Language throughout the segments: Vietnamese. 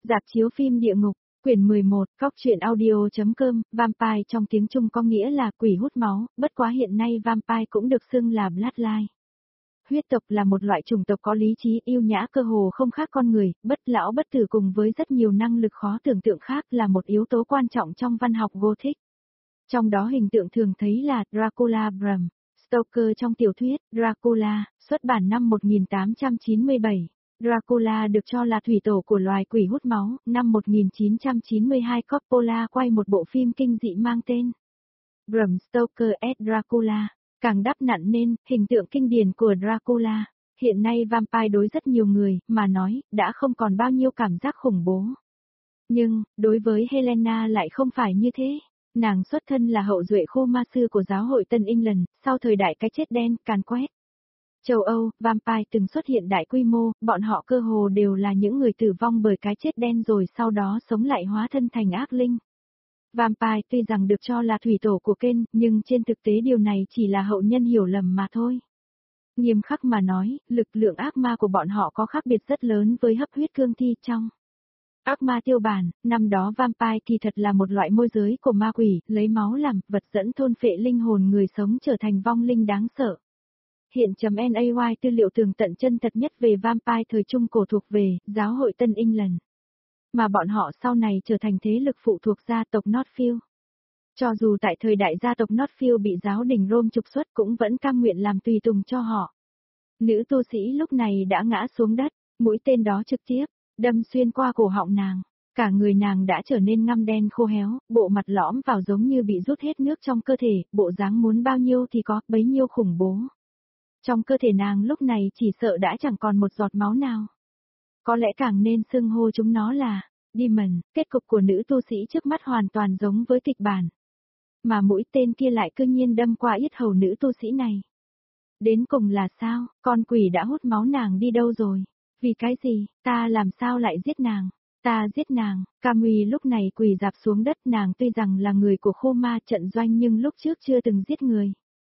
Rạp chiếu phim địa ngục, quyển 11, Cóc truyện audio.com, Vampire trong tiếng Trung có nghĩa là quỷ hút máu, bất quá hiện nay Vampire cũng được xưng là Bloodline. Huyết tộc là một loại chủng tộc có lý trí yêu nhã cơ hồ không khác con người, bất lão bất tử cùng với rất nhiều năng lực khó tưởng tượng khác là một yếu tố quan trọng trong văn học Gothic. Trong đó hình tượng thường thấy là Dracula Bram Stoker trong tiểu thuyết Dracula, xuất bản năm 1897. Dracula được cho là thủy tổ của loài quỷ hút máu. Năm 1992 Coppola quay một bộ phim kinh dị mang tên Bram Stoker as Dracula, càng đắp nặn nên hình tượng kinh điển của Dracula. Hiện nay vampire đối rất nhiều người mà nói đã không còn bao nhiêu cảm giác khủng bố. Nhưng, đối với Helena lại không phải như thế. Nàng xuất thân là hậu duệ khu ma sư của giáo hội Tân England, sau thời đại cái chết đen, càn quét châu Âu, vampire từng xuất hiện đại quy mô, bọn họ cơ hồ đều là những người tử vong bởi cái chết đen rồi sau đó sống lại hóa thân thành ác linh. Vampire tuy rằng được cho là thủy tổ của Ken, nhưng trên thực tế điều này chỉ là hậu nhân hiểu lầm mà thôi. Nghiêm khắc mà nói, lực lượng ác ma của bọn họ có khác biệt rất lớn với hấp huyết cương thi trong ác ma tiêu bản. Năm đó vampire kỳ thật là một loại môi giới của ma quỷ, lấy máu làm vật dẫn thôn phệ linh hồn người sống trở thành vong linh đáng sợ. Hiện.NAY tư liệu tường tận chân thật nhất về vampire thời Trung cổ thuộc về giáo hội Tân England. Mà bọn họ sau này trở thành thế lực phụ thuộc gia tộc Northfield. Cho dù tại thời đại gia tộc Northfield bị giáo đình Rome trục xuất cũng vẫn cam nguyện làm tùy tùng cho họ. Nữ tu sĩ lúc này đã ngã xuống đất, mũi tên đó trực tiếp đâm xuyên qua cổ họng nàng. Cả người nàng đã trở nên ngăm đen khô héo, bộ mặt lõm vào giống như bị rút hết nước trong cơ thể, bộ dáng muốn bao nhiêu thì có bấy nhiêu khủng bố. Trong cơ thể nàng lúc này chỉ sợ đã chẳng còn một giọt máu nào. Có lẽ càng nên xưng hô chúng nó là Demon. Kết cục của nữ tu sĩ trước mắt hoàn toàn giống với kịch bản. Mà mũi tên kia lại cư nhiên đâm qua yết hầu nữ tu sĩ này. Đến cùng là sao, con quỷ đã hút máu nàng đi đâu rồi? Vì cái gì, ta làm sao lại giết nàng? Ta giết nàng. Camui lúc này quỳ dạp xuống đất, nàng tuy rằng là người của khu ma trận doanh nhưng lúc trước chưa từng giết người.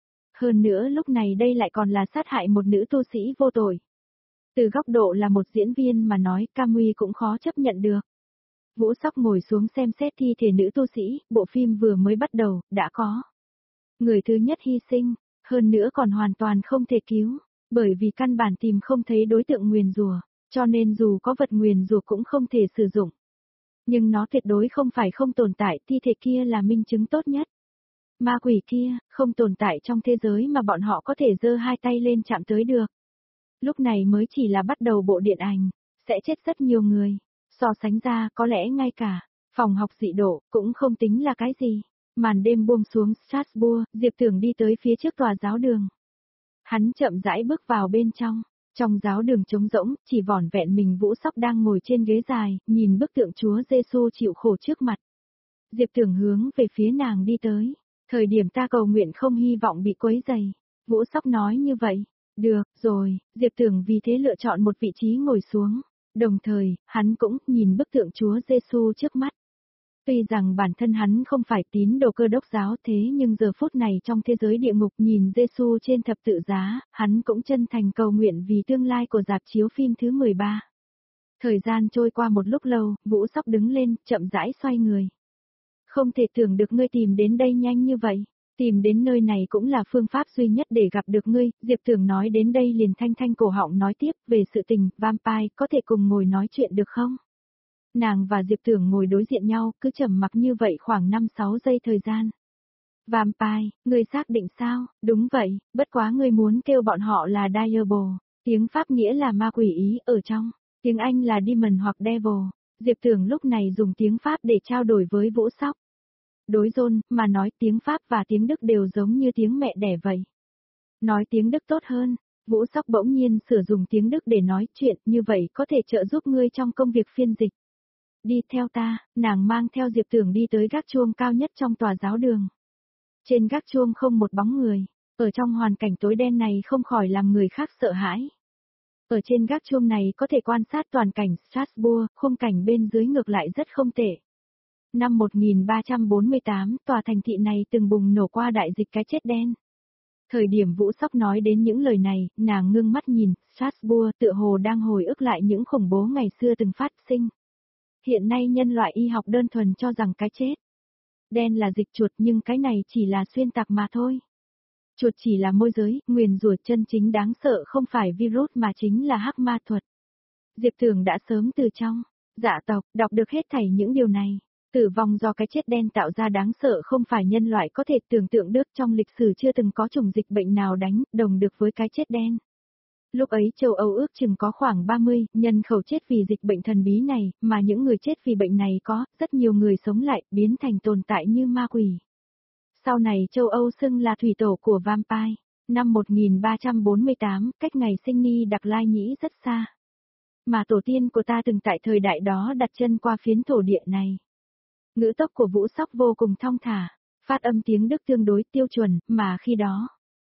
Hơn nữa lúc này đây lại còn là sát hại một nữ tu sĩ vô tội. Từ góc độ là một diễn viên mà nói, Camui cũng khó chấp nhận được. Vũ Sóc ngồi xuống xem xét thi thể nữ tu sĩ, bộ phim vừa mới bắt đầu, đã có người thứ nhất hy sinh, hơn nữa còn hoàn toàn không thể cứu, bởi vì căn bản tìm không thấy đối tượng nguyền rủa, cho nên dù có vật nguyền rủa cũng không thể sử dụng. Nhưng nó tuyệt đối không phải không tồn tại, thi thể kia là minh chứng tốt nhất. Ma quỷ kia, không tồn tại trong thế giới mà bọn họ có thể giơ hai tay lên chạm tới được. Lúc này mới chỉ là bắt đầu bộ điện ảnh, sẽ chết rất nhiều người. So sánh ra, có lẽ ngay cả phòng học dị độ cũng không tính là cái gì. Màn đêm buông xuống Strasbourg, Diệp Tưởng đi tới phía trước tòa giáo đường. Hắn chậm rãi bước vào bên trong. Trong giáo đường trống rỗng, chỉ vỏn vẹn mình Vũ Sóc đang ngồi trên ghế dài, nhìn bức tượng Chúa Giêsu chịu khổ trước mặt. Diệp Tưởng hướng về phía nàng đi tới. Thời điểm ta cầu nguyện không hy vọng bị quấy rầy. Vũ Sóc nói như vậy. Được, rồi, Diệp Tưởng vì thế lựa chọn một vị trí ngồi xuống. Đồng thời, hắn cũng nhìn bức tượng Chúa Giêsu trước mắt. Tuy rằng bản thân hắn không phải tín đồ Cơ đốc giáo thế nhưng giờ phút này trong thế giới địa ngục nhìn Giêsu trên thập tự giá, hắn cũng chân thành cầu nguyện vì tương lai của rạp chiếu phim thứ 13. Thời gian trôi qua một lúc lâu, Vũ Sóc đứng lên, chậm rãi xoay người. Không thể tưởng được ngươi tìm đến đây nhanh như vậy. Tìm đến nơi này cũng là phương pháp duy nhất để gặp được ngươi. Diệp Tưởng nói đến đây liền thanh thanh cổ họng nói tiếp về sự tình, vampire, có thể cùng ngồi nói chuyện được không? Nàng và Diệp Tưởng ngồi đối diện nhau, cứ trầm mặc như vậy khoảng 5-6 giây thời gian. Vampire, ngươi xác định sao? Đúng vậy, bất quá ngươi muốn kêu bọn họ là Diable. Tiếng Pháp nghĩa là ma quỷ ý ở trong. Tiếng Anh là Demon hoặc Devil. Diệp Tưởng lúc này dùng tiếng Pháp để trao đổi với Vũ Sóc. Đối John mà nói tiếng Pháp và tiếng Đức đều giống như tiếng mẹ đẻ vậy. Nói tiếng Đức tốt hơn, Vũ Sóc bỗng nhiên sử dụng tiếng Đức để nói chuyện, như vậy có thể trợ giúp ngươi trong công việc phiên dịch. Đi theo ta, nàng mang theo Diệp Tưởng đi tới gác chuông cao nhất trong tòa giáo đường. Trên gác chuông không một bóng người, ở trong hoàn cảnh tối đen này không khỏi làm người khác sợ hãi. Ở trên gác chuông này có thể quan sát toàn cảnh Strasbourg, khung cảnh bên dưới ngược lại rất không tệ. Năm 1348, tòa thành thị này từng bùng nổ qua đại dịch cái chết đen. Thời điểm Vũ Sóc nói đến những lời này, nàng ngưng mắt nhìn, Strasbourg tựa hồ đang hồi ức lại những khủng bố ngày xưa từng phát sinh. Hiện nay nhân loại y học đơn thuần cho rằng cái chết đen là dịch chuột nhưng cái này chỉ là xuyên tạc mà thôi. Chuột chỉ là môi giới, nguyền rủa chân chính đáng sợ không phải virus mà chính là hắc ma thuật. Diệp Thường đã sớm từ trong dạ tộc đọc được hết thảy những điều này. Tử vong do cái chết đen tạo ra đáng sợ không phải nhân loại có thể tưởng tượng được, trong lịch sử chưa từng có chủng dịch bệnh nào đánh đồng được với cái chết đen. Lúc ấy châu Âu ước chừng có khoảng 30 nhân khẩu chết vì dịch bệnh thần bí này, mà những người chết vì bệnh này có rất nhiều người sống lại, biến thành tồn tại như ma quỷ. Sau này châu Âu xưng là thủy tổ của vampire. Năm 1348, cách ngày sinh Ni Đặc Lai Nhĩ rất xa. Mà tổ tiên của ta từng tại thời đại đó đặt chân qua phiến thổ địa này. Ngữ tốc của Vũ Sóc vô cùng thong thả, phát âm tiếng Đức tương đối tiêu chuẩn, mà khi đó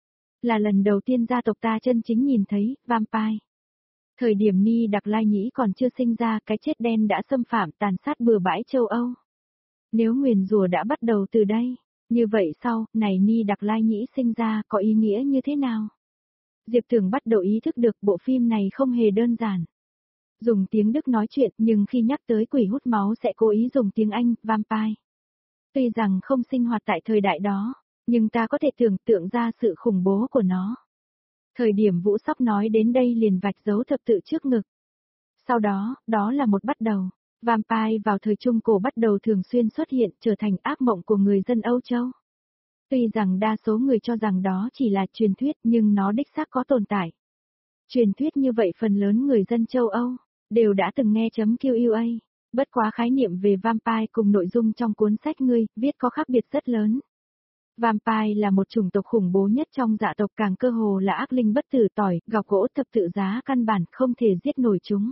là lần đầu tiên gia tộc ta chân chính nhìn thấy vampire. Thời điểm Ni Đặc Lai Nhĩ còn chưa sinh ra, cái chết đen đã xâm phạm tàn sát bừa bãi châu Âu. Nếu nguyền rủa đã bắt đầu từ đây, như vậy sau này Ni Đặc Lai Nhĩ sinh ra có ý nghĩa như thế nào? Diệp Thường bắt đầu ý thức được bộ phim này không hề đơn giản. Dùng tiếng Đức nói chuyện nhưng khi nhắc tới quỷ hút máu sẽ cố ý dùng tiếng Anh, vampire. Tuy rằng không sinh hoạt tại thời đại đó, nhưng ta có thể tưởng tượng ra sự khủng bố của nó. Thời điểm Vũ Sóc nói đến đây liền vạch dấu thập tự trước ngực. Sau đó, đó là một bắt đầu. Vampire vào thời Trung Cổ bắt đầu thường xuyên xuất hiện trở thành ác mộng của người dân Âu Châu. Tuy rằng đa số người cho rằng đó chỉ là truyền thuyết nhưng nó đích xác có tồn tại. Truyền thuyết như vậy phần lớn người dân châu Âu đều đã từng nghe .QUA, bất quá khái niệm về vampire cùng nội dung trong cuốn sách ngươi viết có khác biệt rất lớn. Vampire là một chủng tộc khủng bố nhất trong dạ tộc, càng cơ hồ là ác linh bất tử, tỏi, gọc gỗ thập tự giá căn bản không thể giết nổi chúng.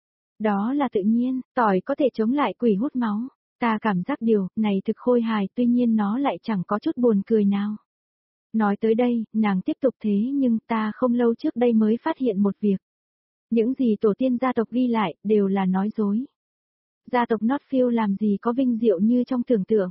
Đó là tự nhiên, tỏi có thể chống lại quỷ hút máu. Ta cảm giác điều này thực khôi hài, tuy nhiên nó lại chẳng có chút buồn cười nào. Nói tới đây, nàng tiếp tục thế nhưng ta không lâu trước đây mới phát hiện một việc. Những gì tổ tiên gia tộc ghi lại đều là nói dối. Gia tộc Northfield làm gì có vinh diệu như trong tưởng tượng.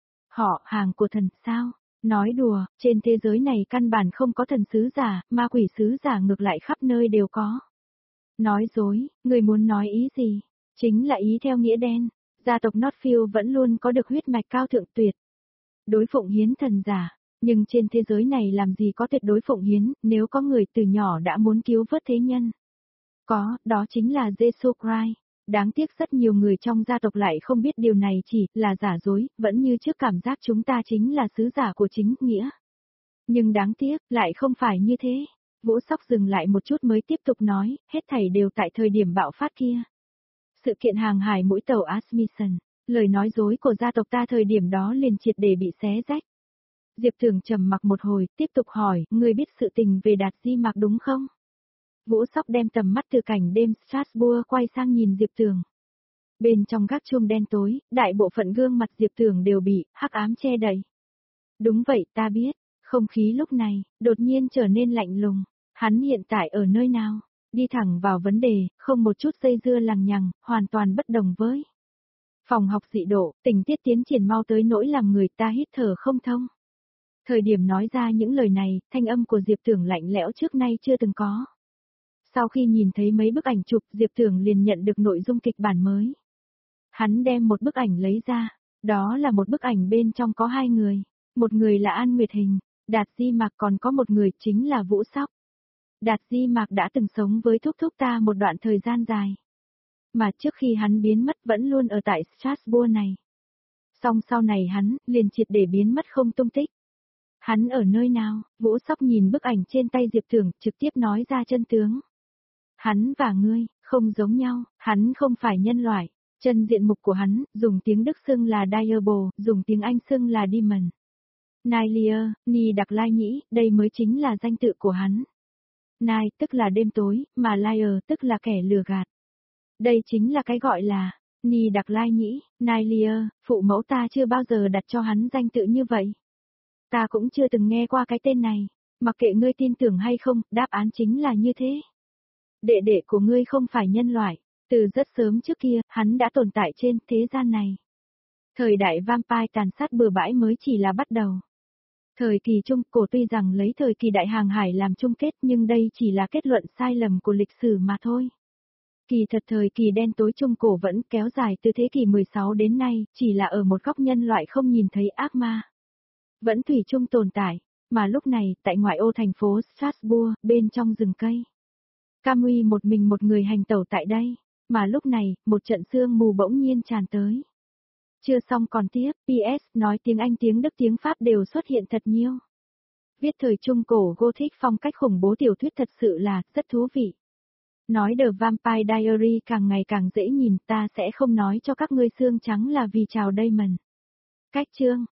Họ hàng của thần sao? Nói đùa, trên thế giới này căn bản không có thần sứ giả, ma quỷ sứ giả ngược lại khắp nơi đều có. Nói dối, người muốn nói ý gì? Chính là ý theo nghĩa đen. Gia tộc Northfield vẫn luôn có được huyết mạch cao thượng tuyệt đối phụng hiến thần giả, nhưng trên thế giới này làm gì có tuyệt đối phụng hiến, nếu có người từ nhỏ đã muốn cứu vớt thế nhân. Có, đó chính là Jesus Christ. Đáng tiếc rất nhiều người trong gia tộc lại không biết điều này chỉ là giả dối, vẫn như trước cảm giác chúng ta chính là sứ giả của chính nghĩa. Nhưng đáng tiếc, lại không phải như thế. Vũ Sóc dừng lại một chút mới tiếp tục nói, hết thảy đều tại thời điểm bạo phát kia. Sự kiện hàng hải mũi tàu Asmussen, lời nói dối của gia tộc ta thời điểm đó liền triệt để bị xé rách. Diệp Thường trầm mặc một hồi, tiếp tục hỏi, ngươi biết sự tình về Đạt Di Mạc đúng không? Vũ Sóc đem tầm mắt từ cảnh đêm Strasbourg quay sang nhìn Diệp Thường. Bên trong gác chuông đen tối, đại bộ phận gương mặt Diệp Thường đều bị hắc ám che đậy. Đúng vậy, ta biết. Không khí lúc này đột nhiên trở nên lạnh lùng. Hắn hiện tại ở nơi nào? Đi thẳng vào vấn đề, không một chút dây dưa lằng nhằng, hoàn toàn bất đồng với phòng học dị độ, tình tiết tiến triển mau tới nỗi làm người ta hít thở không thông. Thời điểm nói ra những lời này, thanh âm của Diệp Thường lạnh lẽo trước nay chưa từng có. Sau khi nhìn thấy mấy bức ảnh chụp, Diệp Thường liền nhận được nội dung kịch bản mới. Hắn đem một bức ảnh lấy ra, đó là một bức ảnh bên trong có hai người, một người là An Nguyệt Hình, Đạt Di Mạc, còn có một người chính là Vũ Sóc. Đạt Di Mạc đã từng sống với thúc thúc ta một đoạn thời gian dài. Mà trước khi hắn biến mất vẫn luôn ở tại Strasbourg này. Song sau này hắn liền triệt để biến mất không tung tích. Hắn ở nơi nào? Vũ Sóc nhìn bức ảnh trên tay Diệp Thường, trực tiếp nói ra chân tướng. Hắn và ngươi, không giống nhau, hắn không phải nhân loại. Chân diện mục của hắn, dùng tiếng Đức xưng là Diable, dùng tiếng Anh xưng là Demon. Nylia, Ni Đặc Lai Nhĩ, đây mới chính là danh tự của hắn. Nai, tức là đêm tối, mà Liar, tức là kẻ lừa gạt. Đây chính là cái gọi là Ni Đặc Lai Nhĩ, Nylia, phụ mẫu ta chưa bao giờ đặt cho hắn danh tự như vậy. Ta cũng chưa từng nghe qua cái tên này, mặc kệ ngươi tin tưởng hay không, đáp án chính là như thế. Đệ đệ của ngươi không phải nhân loại, từ rất sớm trước kia, hắn đã tồn tại trên thế gian này. Thời đại vampire tàn sát bừa bãi mới chỉ là bắt đầu. Thời kỳ Trung Cổ tuy rằng lấy thời kỳ đại hàng hải làm chung kết nhưng đây chỉ là kết luận sai lầm của lịch sử mà thôi. Kỳ thật thời kỳ đen tối Trung Cổ vẫn kéo dài từ thế kỷ 16 đến nay, chỉ là ở một góc nhân loại không nhìn thấy ác ma. Vẫn thủy chung tồn tại, mà lúc này, tại ngoại ô thành phố Strasbourg, bên trong rừng cây. Camus một mình một người hành tẩu tại đây, mà lúc này, một trận sương mù bỗng nhiên tràn tới. Chưa xong còn tiếp, PS, nói tiếng Anh tiếng Đức tiếng Pháp đều xuất hiện thật nhiều. Viết thời Trung Cổ Gothic phong cách khủng bố tiểu thuyết thật sự là, rất thú vị. Nói The Vampire Diary càng ngày càng dễ nhìn, ta sẽ không nói cho các ngươi xương trắng là vì chào Damon. Cách chương.